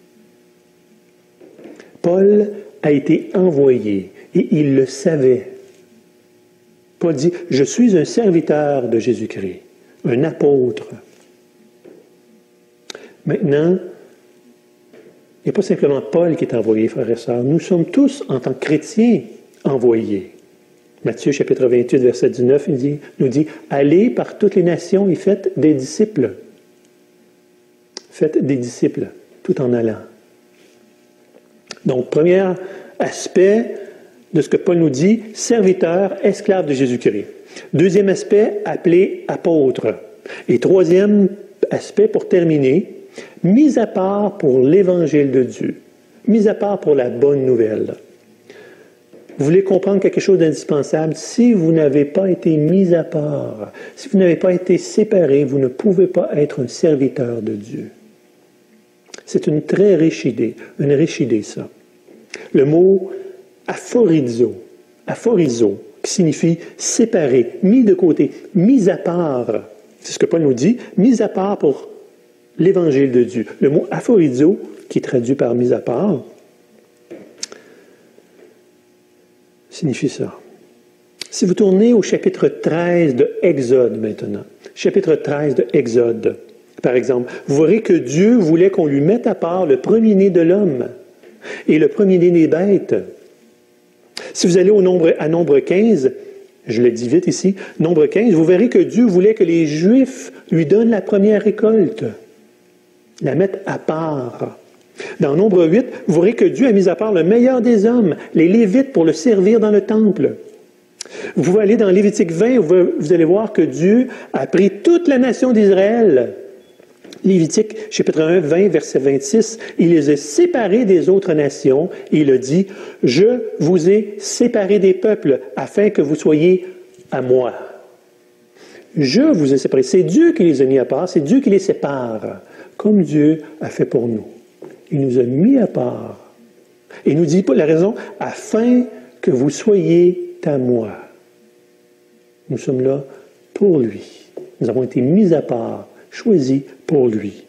Paul a été envoyé et il le savait. Paul dit, « Je suis un serviteur de Jésus-Christ, un apôtre. » Maintenant, il n'y a pas simplement Paul qui est envoyé, frères et sœurs. Nous sommes tous, en tant que chrétiens, envoyés. Matthieu chapitre vingt-huit, verset dix-neuf, il dit, nous dit, « Allez par toutes les nations et faites des disciples. » Faites des disciples, tout en allant. Donc, premier aspect de ce que Paul nous dit, serviteur, esclave de Jésus-Christ. Deuxième aspect, appelé apôtre. Et troisième aspect, pour terminer, mis à part pour l'évangile de Dieu. Mis à part pour la bonne nouvelle. Vous voulez comprendre quelque chose d'indispensable? Si vous n'avez pas été mis à part, si vous n'avez pas été séparé, vous ne pouvez pas être un serviteur de Dieu. C'est une très riche idée, une riche idée ça. Le mot aphorizo, aphorizo, qui signifie séparé, mis de côté, mis à part. C'est ce que Paul nous dit, mis à part pour l'évangile de Dieu. Le mot aphorizo, qui est traduit par mis à part, signifie ça. Si vous tournez au chapitre treize de Exode maintenant, chapitre treize de Exode, par exemple, vous verrez que Dieu voulait qu'on lui mette à part le premier-né de l'homme et le premier-né des bêtes. Si vous allez au nombre, à Nombre quinze, je le dis vite ici, Nombre quinze, vous verrez que Dieu voulait que les Juifs lui donnent la première récolte, la mettent à part. Dans Nombre huit, vous verrez que Dieu a mis à part le meilleur des hommes, les Lévites, pour le servir dans le temple. Vous pouvez aller dans Lévitique vingt, où vous allez voir que Dieu a pris toute la nation d'Israël. Lévitique, chapitre un, vingt, verset vingt-six, il les a séparés des autres nations et il a dit, « Je vous ai séparés des peuples afin que vous soyez à moi. » Je vous ai séparés. C'est Dieu qui les a mis à part, c'est Dieu qui les sépare, comme Dieu a fait pour nous. Il nous a mis à part. Et il nous dit la raison, « Afin que vous soyez à moi. » Nous sommes là pour lui. Nous avons été mis à part, choisis pour lui.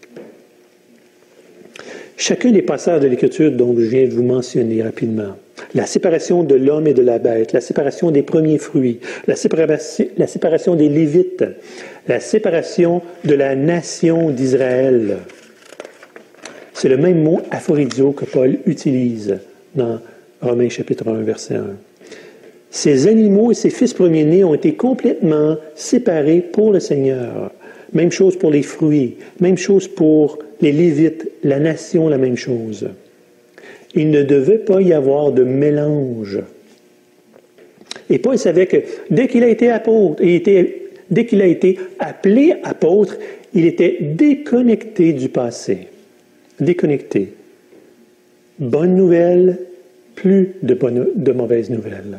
Chacun des passages de l'Écriture dont je viens de vous mentionner rapidement, la séparation de l'homme et de la bête, la séparation des premiers fruits, la séparation, la séparation des Lévites, la séparation de la nation d'Israël, c'est le même mot aphorizio que Paul utilise dans Romains chapitre un, verset un. Ces animaux et ces fils premiers-nés ont été complètement séparés pour le Seigneur. Même chose pour les fruits, même chose pour les Lévites, la nation, la même chose. Il ne devait pas y avoir de mélange. Et Paul savait que dès qu'il a été apôtre, il était, dès qu'il a été appelé apôtre, il était déconnecté du passé. Déconnecté. Bonne nouvelle, plus de, bonne, de mauvaises nouvelles.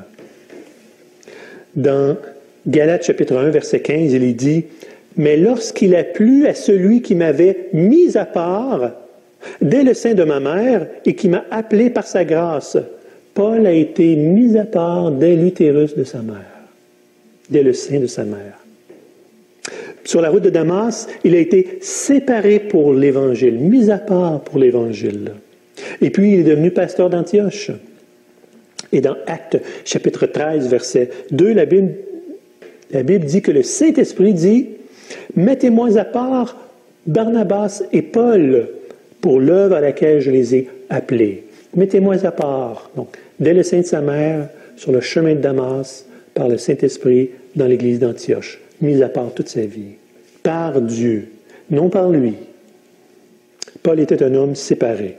Dans Galates chapitre un, verset quinze, il est dit, « Mais lorsqu'il a plu à celui qui m'avait mis à part, dès le sein de ma mère, et qui m'a appelé par sa grâce, Paul a été mis à part dès l'utérus de sa mère, dès le sein de sa mère. Sur la route de Damas, il a été séparé pour l'Évangile, mis à part pour l'Évangile. Et puis, il est devenu pasteur d'Antioche. Et dans Actes, chapitre treize, verset deux, la Bible, la Bible dit que le Saint-Esprit dit « Mettez-moi à part Barnabas et Paul pour l'œuvre à laquelle je les ai appelés. Mettez-moi à part. » Donc, dès le sein de sa mère, sur le chemin de Damas, par le Saint-Esprit, dans l'église d'Antioche, mis à part toute sa vie. Par Dieu, non par lui. Paul était un homme séparé.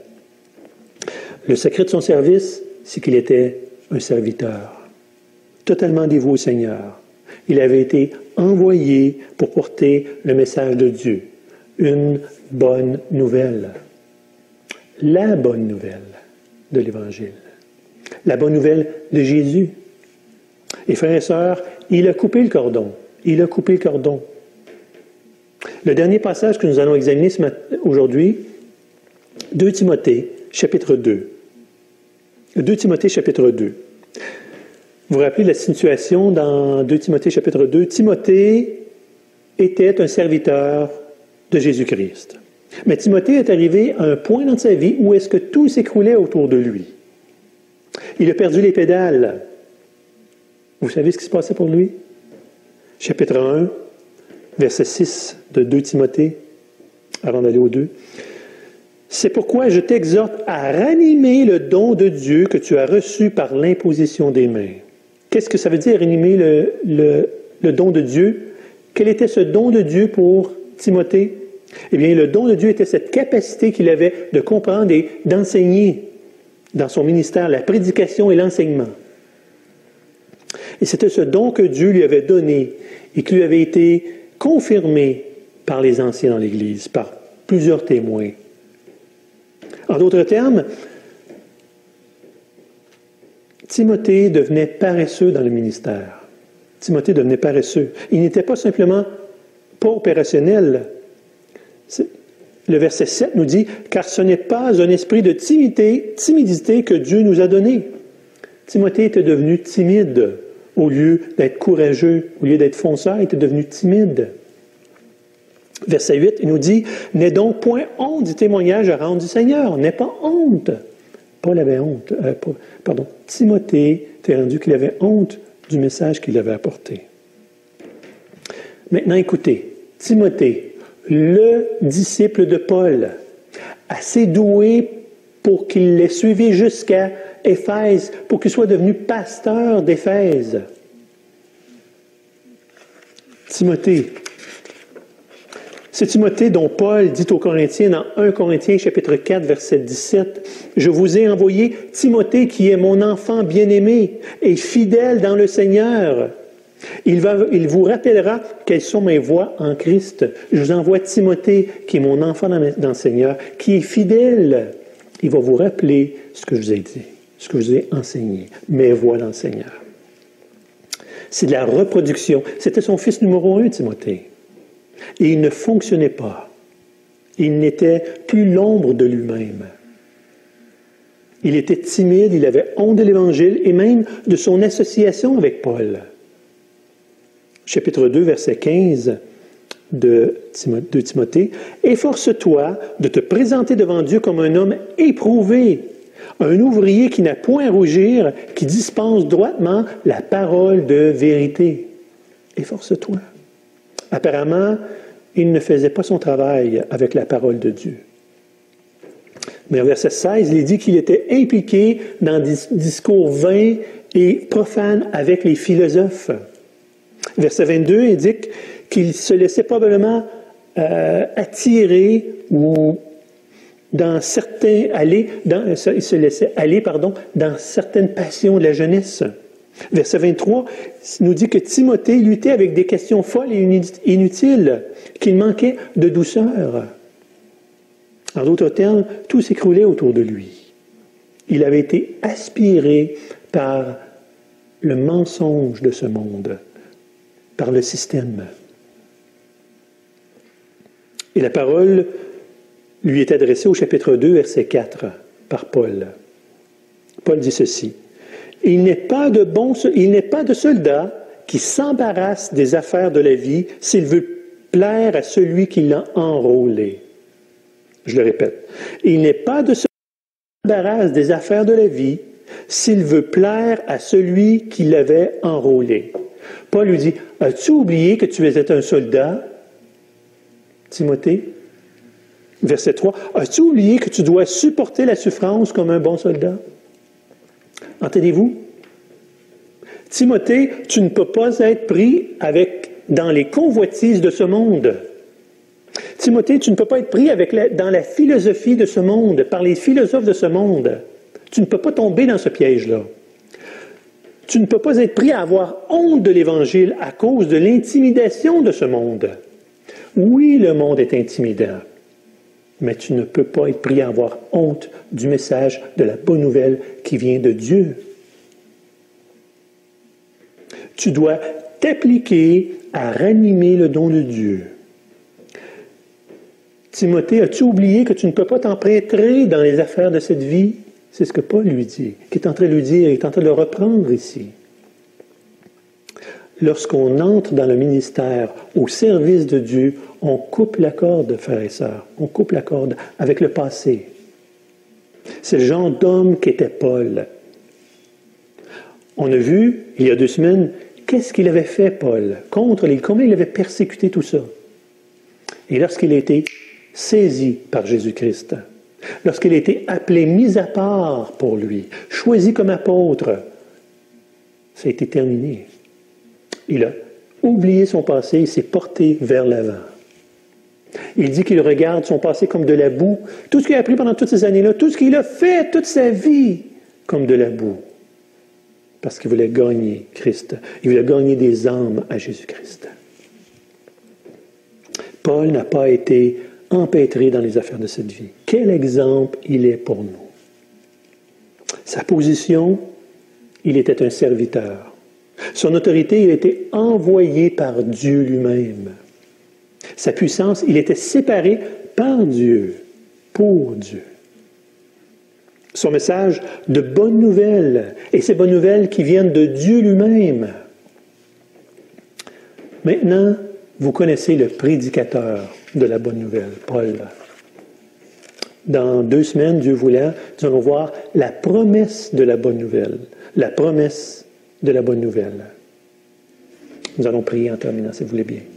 Le secret de son service, c'est qu'il était un serviteur, totalement dévoué au Seigneur. Il avait été envoyé pour porter le message de Dieu, une bonne nouvelle. La bonne nouvelle de l'Évangile. La bonne nouvelle de Jésus. Et frères et sœurs, il a coupé le cordon. Il a coupé le cordon. Le dernier passage que nous allons examiner aujourd'hui, deux Timothée, chapitre deux. deux Timothée, chapitre deux. Vous vous rappelez la situation dans deux Timothée, chapitre deux? Timothée était un serviteur de Jésus-Christ. Mais Timothée est arrivé à un point dans sa vie où est-ce que tout s'écroulait autour de lui. Il a perdu les pédales. Vous savez ce qui se passait pour lui? Chapitre un, verset six de deux Timothée, avant d'aller au deux. « C'est pourquoi je t'exhorte à ranimer le don de Dieu que tu as reçu par l'imposition des mains. » Qu'est-ce que ça veut dire, ranimer le, le, le don de Dieu? Quel était ce don de Dieu pour Timothée? Eh bien, le don de Dieu était cette capacité qu'il avait de comprendre et d'enseigner dans son ministère, la prédication et l'enseignement. Et c'était ce don que Dieu lui avait donné et qui lui avait été confirmé par les anciens dans l'Église, par plusieurs témoins. En d'autres termes, Timothée devenait paresseux dans le ministère. Timothée devenait paresseux. Il n'était pas simplement pas opérationnel. Le verset sept nous dit « Car ce n'est pas un esprit de timidité, timidité que Dieu nous a donné. » Timothée était devenu timide. Au lieu d'être courageux, au lieu d'être fonceur, il était devenu timide. Verset huit, il nous dit « N'aie donc point honte du témoignage à rendre du Seigneur. » N'aie pas honte. Paul avait honte. Euh, pardon, Timothée était rendu qu'il avait honte du message qu'il avait apporté. Maintenant, écoutez. Timothée, le disciple de Paul, assez doué pour qu'il l'ait suivi jusqu'à Éphèse, pour qu'il soit devenu pasteur d'Éphèse. Timothée, C'est Timothée dont Paul dit aux Corinthiens dans premier Corinthiens chapitre quatre, verset dix-sept, « Je vous ai envoyé Timothée qui est mon enfant bien-aimé et fidèle dans le Seigneur. Il, va, il vous rappellera quelles sont mes voies en Christ. Je vous envoie Timothée qui est mon enfant dans, dans le Seigneur, qui est fidèle. Il va vous rappeler ce que je vous ai dit, ce que je vous ai enseigné, mes voies dans le Seigneur. » C'est de la reproduction. C'était son fils numéro un, Timothée. Et il ne fonctionnait pas. Il n'était plus l'ombre de lui-même. Il était timide, il avait honte de l'Évangile et même de son association avec Paul. Chapitre deux, verset quinze de Timothée. « Efforce-toi de te présenter devant Dieu comme un homme éprouvé, un ouvrier qui n'a point à rougir, qui dispense droitement la parole de vérité. » Efforce-toi. Apparemment, il ne faisait pas son travail avec la parole de Dieu. Mais au verset seize, il dit qu'il était impliqué dans des discours vains et profanes avec les philosophes. Verset vingt-deux indique qu'il se laissait probablement euh, attirer ou dans certains aller, dans, il se laissait aller, pardon, dans certaines passions de la jeunesse. Verset vingt-trois nous dit que Timothée luttait avec des questions folles et inutiles, qu'il manquait de douceur. En d'autres termes, tout s'écroulait autour de lui. Il avait été aspiré par le mensonge de ce monde, par le système. Et la parole lui est adressée au chapitre deux, verset quatre, par Paul. Paul dit ceci. Il n'est pas de bon, il n'est pas de soldat qui s'embarrasse des affaires de la vie s'il veut plaire à celui qui l'a enrôlé. Je le répète. Il n'est pas de soldat qui s'embarrasse des affaires de la vie s'il veut plaire à celui qui l'avait enrôlé. Paul lui dit, as-tu oublié que tu étais un soldat, Timothée? Verset trois, as-tu oublié que tu dois supporter la souffrance comme un bon soldat? Entendez-vous? Timothée, tu ne peux pas être pris avec, dans les convoitises de ce monde. Timothée, tu ne peux pas être pris avec la, dans la philosophie de ce monde, par les philosophes de ce monde. Tu ne peux pas tomber dans ce piège-là. Tu ne peux pas être pris à avoir honte de l'Évangile à cause de l'intimidation de ce monde. Oui, le monde est intimidant, mais tu ne peux pas être pris à avoir honte du message de la bonne nouvelle qui vient de Dieu. Tu dois t'appliquer à ranimer le don de Dieu. Timothée, as-tu oublié que tu ne peux pas t'empêtrer dans les affaires de cette vie? C'est ce que Paul lui dit, qui est en train de lui dire, il est en train de le reprendre ici. Lorsqu'on entre dans le ministère, au service de Dieu, on coupe la corde, frères et sœurs. On coupe la corde avec le passé. C'est le genre d'homme qu'était Paul. On a vu, il y a deux semaines, qu'est-ce qu'il avait fait, Paul, contre les... Comment il avait persécuté tout ça. Et lorsqu'il a été saisi par Jésus-Christ, lorsqu'il a été appelé, mis à part pour lui, choisi comme apôtre, ça a été terminé. Il a oublié son passé, il s'est porté vers l'avant. Il dit qu'il regarde son passé comme de la boue. Tout ce qu'il a appris pendant toutes ces années-là, tout ce qu'il a fait toute sa vie, comme de la boue. Parce qu'il voulait gagner Christ. Il voulait gagner des âmes à Jésus-Christ. Paul n'a pas été empêtré dans les affaires de cette vie. Quel exemple il est pour nous. Sa position, il était un serviteur. Son autorité, il était envoyé par Dieu lui-même. Sa puissance, il était séparé par Dieu, pour Dieu. Son message de bonnes nouvelles, et ces bonnes nouvelles qui viennent de Dieu lui-même. Maintenant, vous connaissez le prédicateur de la bonne nouvelle, Paul. Dans deux semaines, Dieu voulant, nous allons voir la promesse de la bonne nouvelle. La promesse de la bonne nouvelle. Nous allons prier en terminant, si vous voulez bien.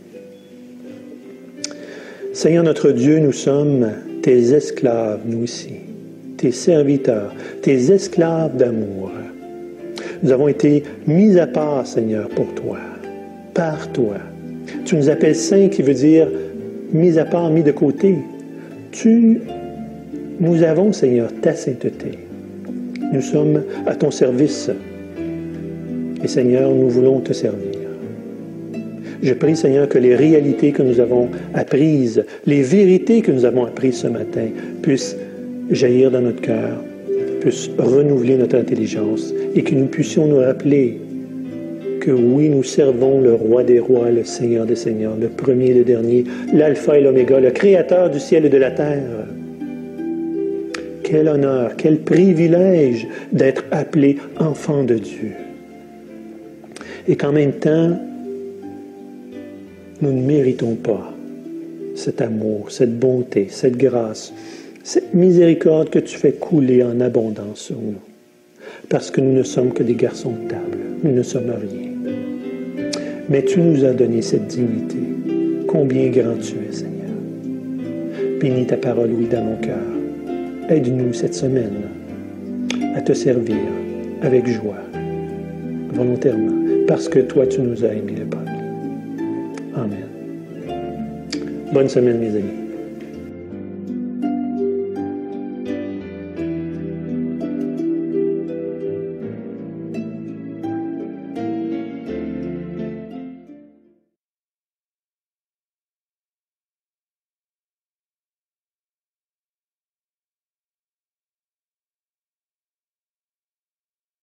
Seigneur notre Dieu, nous sommes tes esclaves, nous ici, tes serviteurs, tes esclaves d'amour. Nous avons été mis à part, Seigneur, pour toi, par toi. Tu nous appelles saints, qui veut dire mis à part, mis de côté. Tu, nous avons, Seigneur, ta sainteté. Nous sommes à ton service. Et Seigneur, nous voulons te servir. Je prie, Seigneur, que les réalités que nous avons apprises, les vérités que nous avons apprises ce matin, puissent jaillir dans notre cœur, puissent renouveler notre intelligence et que nous puissions nous rappeler que oui, nous servons le Roi des rois, le Seigneur des seigneurs, le premier et le dernier, l'alpha et l'oméga, le Créateur du ciel et de la terre. Quel honneur, quel privilège d'être appelé enfant de Dieu. Et qu'en même temps, nous ne méritons pas cet amour, cette bonté, cette grâce, cette miséricorde que tu fais couler en abondance sur nous. Parce que nous ne sommes que des garçons de table, nous ne sommes rien. Mais tu nous as donné cette dignité. Combien grand tu es, Seigneur. Bénis ta parole, oui, dans mon cœur. Aide-nous cette semaine à te servir avec joie, volontairement, parce que toi, tu nous as aimés le peuple. Amen. Bonne semaine, mes amis.